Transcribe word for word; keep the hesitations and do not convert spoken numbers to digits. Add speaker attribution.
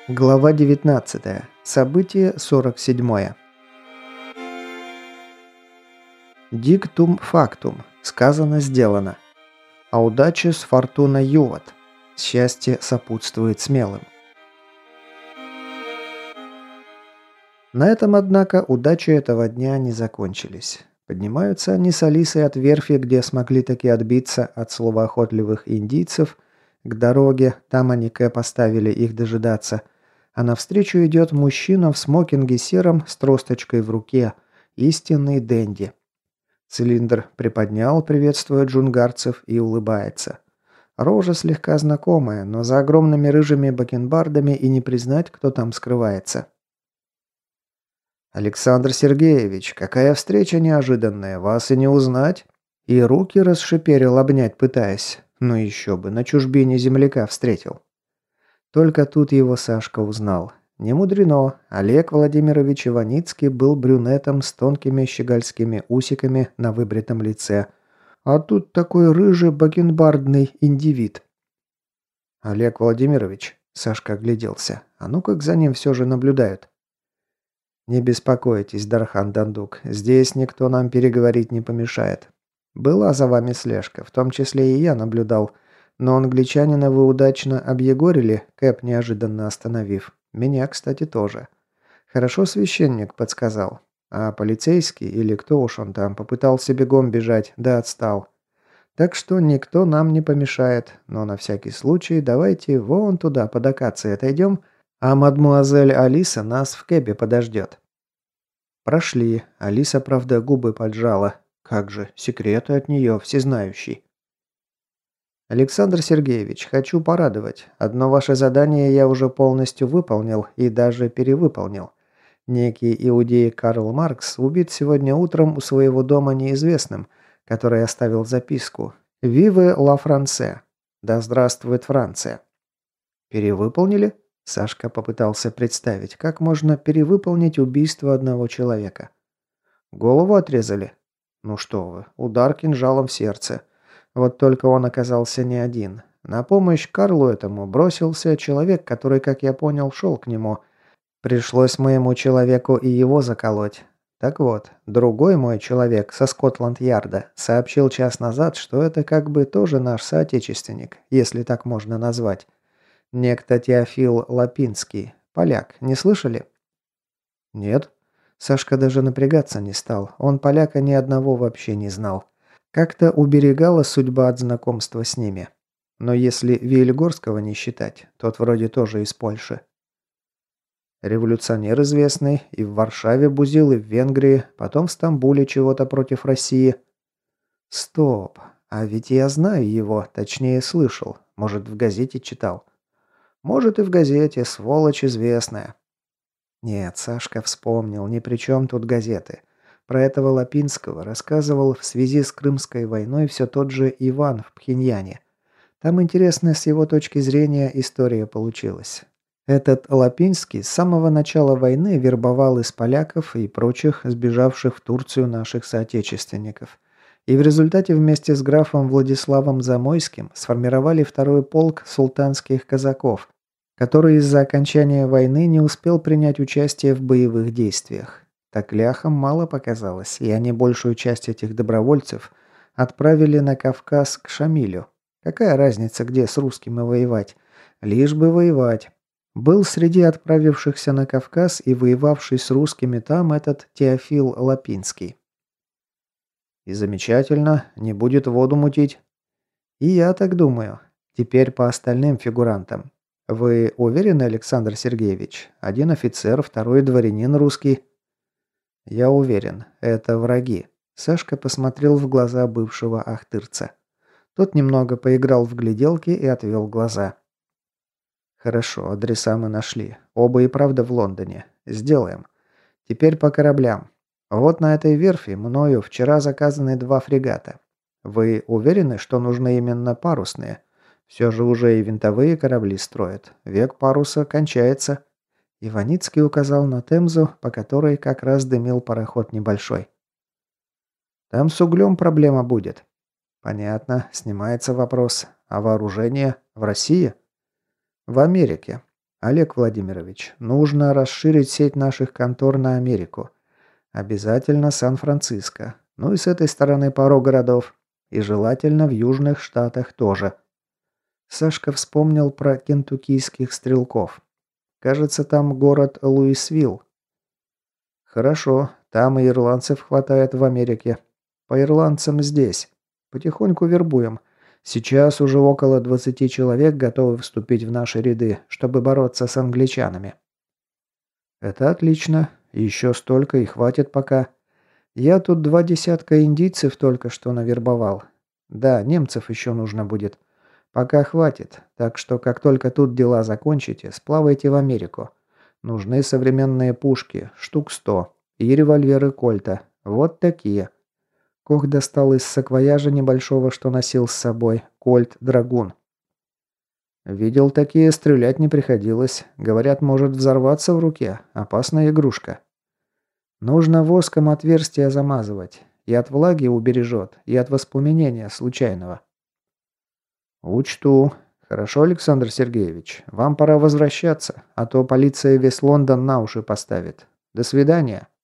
Speaker 1: Глава девятнадцатая. Событие сорок седьмое. Диктум фактум. Сказано, сделано. Audacious fortuna juvat. Счастье сопутствует смелым. На этом, однако, удачи этого дня не закончились. Поднимаются они с Алисой от верфи, где смогли таки отбиться от словоохотливых индийцев, к дороге, там они Кэп оставили их дожидаться, а навстречу идет мужчина в смокинге сером с тросточкой в руке, истинный денди. Цилиндр приподнял, приветствуя джунгарцев, и улыбается. Рожа слегка знакомая, но за огромными рыжими бакенбардами и не признать, кто там скрывается. «Александр Сергеевич, какая встреча неожиданная, вас и не узнать!» И руки расшиперил обнять пытаясь. Ну еще бы, на чужбине земляка встретил. Только тут его Сашка узнал. Не мудрено, Олег Владимирович Иваницкий был брюнетом с тонкими щегольскими усиками на выбритом лице. А тут такой рыжий бакенбардный индивид. «Олег Владимирович», — Сашка огляделся, — «а ну как за ним все же наблюдают». «Не беспокойтесь, Дархан Дандук, здесь никто нам переговорить не помешает. Была за вами слежка, в том числе и я наблюдал, но англичанина вы удачно объегорили, Кэп неожиданно остановив. Меня, кстати, тоже. Хорошо священник подсказал. А полицейский, или кто уж он там, попытался бегом бежать, да отстал. Так что никто нам не помешает, но на всякий случай давайте вон туда под акацией отойдем, а мадмуазель Алиса нас в кэбе подождет». Прошли. Алиса, правда, губы поджала. Как же, секреты от нее, всезнающий. «Александр Сергеевич, хочу порадовать. Одно ваше задание я уже полностью выполнил и даже перевыполнил. Некий иудей Карл Маркс убит сегодня утром у своего дома неизвестным, который оставил записку «Виве ла Франце». Да здравствует Франция. Перевыполнили? Сашка попытался представить, как можно перевыполнить убийство одного человека. Голову отрезали? Ну что вы, удар кинжалом в сердце. Вот только он оказался не один. На помощь Карлу этому бросился человек, который, как я понял, шел к нему. Пришлось моему человеку и его заколоть. Так вот, другой мой человек со Скотланд-Ярда сообщил час назад, что это как бы тоже наш соотечественник, если так можно назвать. Некто Теофил Лапинский. Поляк. Не слышали? Нет. Сашка даже напрягаться не стал. Он поляка ни одного вообще не знал. Как-то уберегала судьба от знакомства с ними. Но если Виельгорского не считать, тот вроде тоже из Польши. Революционер известный, и в Варшаве бузил, и в Венгрии, потом в Стамбуле чего-то против России. Стоп. А ведь я знаю его, точнее слышал. Может, в газете читал. Может, и в газете, сволочь известная. Нет, Сашка вспомнил, ни при чем тут газеты. Про этого Лапинского рассказывал в связи с Крымской войной все тот же Иван в Пхеньяне. Там интересная с его точки зрения история получилась. Этот Лапинский с самого начала войны вербовал из поляков и прочих сбежавших в Турцию наших соотечественников. И в результате вместе с графом Владиславом Замойским сформировали второй полк султанских казаков, который из-за окончания войны не успел принять участие в боевых действиях. Так ляхам мало показалось, и они большую часть этих добровольцев отправили на Кавказ к Шамилю. Какая разница, где с русскими воевать? Лишь бы воевать. Был среди отправившихся на Кавказ и воевавший с русскими там этот Теофил Лапинский. И замечательно, не будет воду мутить. И я так думаю. Теперь по остальным фигурантам. Вы уверены, Александр Сергеевич? Один офицер, второй дворянин русский. Я уверен, это враги. Сашка посмотрел в глаза бывшего ахтырца. Тот немного поиграл в гляделки и отвел глаза. Хорошо, адреса мы нашли. Оба и правда в Лондоне. Сделаем. Теперь по кораблям. Вот на этой верфи мною вчера заказаны два фрегата. Вы уверены, что нужны именно парусные? Все же уже и винтовые корабли строят. Век паруса кончается. Иваницкий указал на Темзу, по которой как раз дымил пароход небольшой. Там с углем проблема будет. Понятно, снимается вопрос. А вооружение в России? В Америке. Олег Владимирович, нужно расширить сеть наших контор на Америку. Обязательно Сан-Франциско. Ну и с этой стороны пару городов. И желательно в Южных Штатах тоже. Сашка вспомнил про кентуккийских стрелков. Кажется, там город Луисвилл. Хорошо, там и ирландцев хватает в Америке. По ирландцам здесь. Потихоньку вербуем. Сейчас уже около двадцати человек готовы вступить в наши ряды, чтобы бороться с англичанами. Это отлично. Еще столько и хватит пока. Я тут два десятка индийцев только что навербовал. Да, немцев еще нужно будет. Пока хватит, так что как только тут дела закончите, сплавайте в Америку. Нужны современные пушки, штук сто, и револьверы Кольта. Вот такие. Кох достал из саквояжа небольшого, что носил с собой, Кольт Драгун. Видел такие, стрелять не приходилось. Говорят, может взорваться в руке. Опасная игрушка. Нужно воском отверстия замазывать. И от влаги убережет, и от воспламенения случайного. Учту. Хорошо, Александр Сергеевич. Вам пора возвращаться, а то полиция весь Лондон на уши поставит. До свидания.